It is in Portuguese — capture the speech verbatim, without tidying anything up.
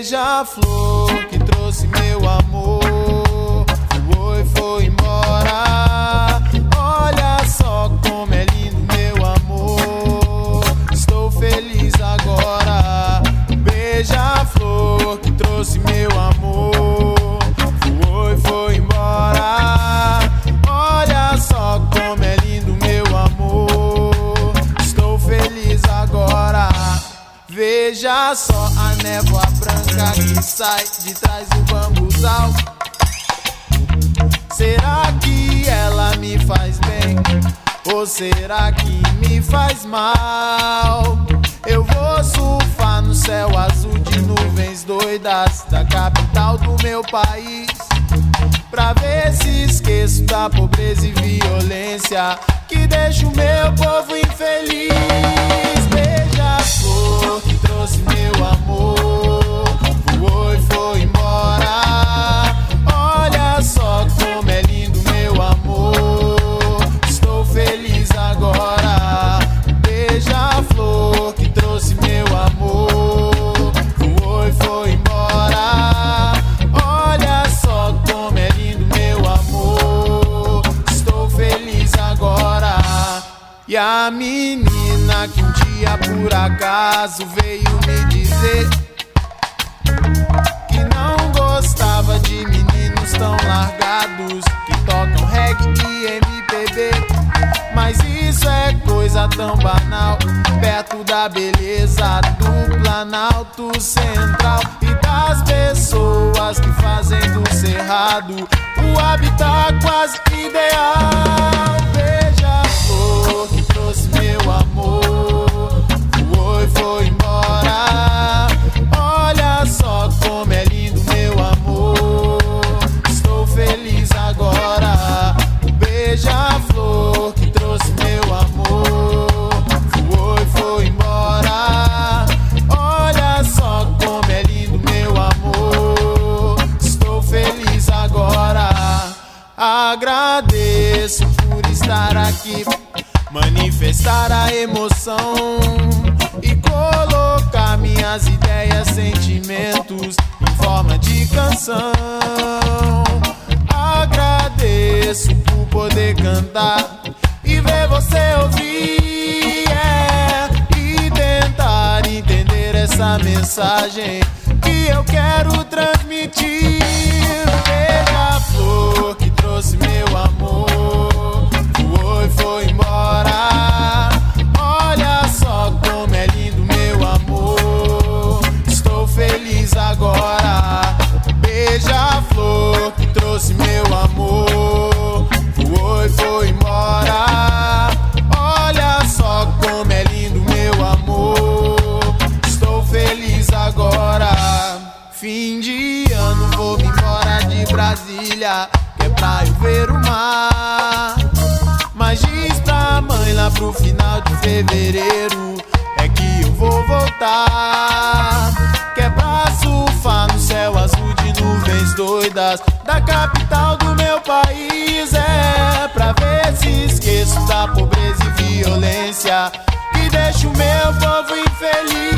Beija-flor que trouxe meu amor voou e foi embora. Olha só como é lindo meu amor, estou feliz agora. Beija-flor que trouxe meu amor voou e foi embora. Olha só como é lindo meu amor, estou feliz agora. Veja só a névoa branca que sai de trás do bambuzal. Será que ela me faz bem? Ou será que me faz mal? Eu vou surfar no céu azul de nuvens doidas da capital do meu país, pra ver se esqueço da pobreza e violência que deixa o meu povo infeliz. Beija-flor que trouxe meu amor voou e foi embora. Olha só como é lindo meu amor, estou feliz agora. Beija-flor que trouxe meu amor voou e foi embora. Olha só como é lindo meu amor, estou feliz agora. E a menina que um dia por acaso veio me dizer que não gostava de meninos tão largados que tocam reggae e M P B, mas isso é coisa tão banal perto da beleza do Planalto Central e das pessoas que fazem do Cerrado o habitat quase ideal. Beija-flor que trouxe meu amor voou e foi embora. Olha só como é lindo meu amor, estou feliz agora. Beija-flor que trouxe meu amor voou e foi embora. Olha só como é lindo meu amor, estou feliz agora. Agradeço por estar aqui, manifestar a emoção e colocar minhas ideias, sentimentos em forma de canção. Agradeço por poder cantar e ver você ouvir, yeah, e tentar entender essa mensagem que eu quero transmitir. Beija-flor que trouxe meu amor voou e foi embora. Olha só como é lindo meu amor, estou feliz agora. Beija-flor que trouxe meu amor voou e foi embora. Olha só como é lindo meu amor, estou feliz agora. Fim de ano vou me embora de Brasília, que é pra eu ver o mar. Mas diz pra mãe lá pro final de fevereiro é que eu vou voltar, que é pra surfar no céu azul de nuvens doidas da capital do meu país. É pra ver se esqueço da pobreza e violência que deixa o meu povo infeliz.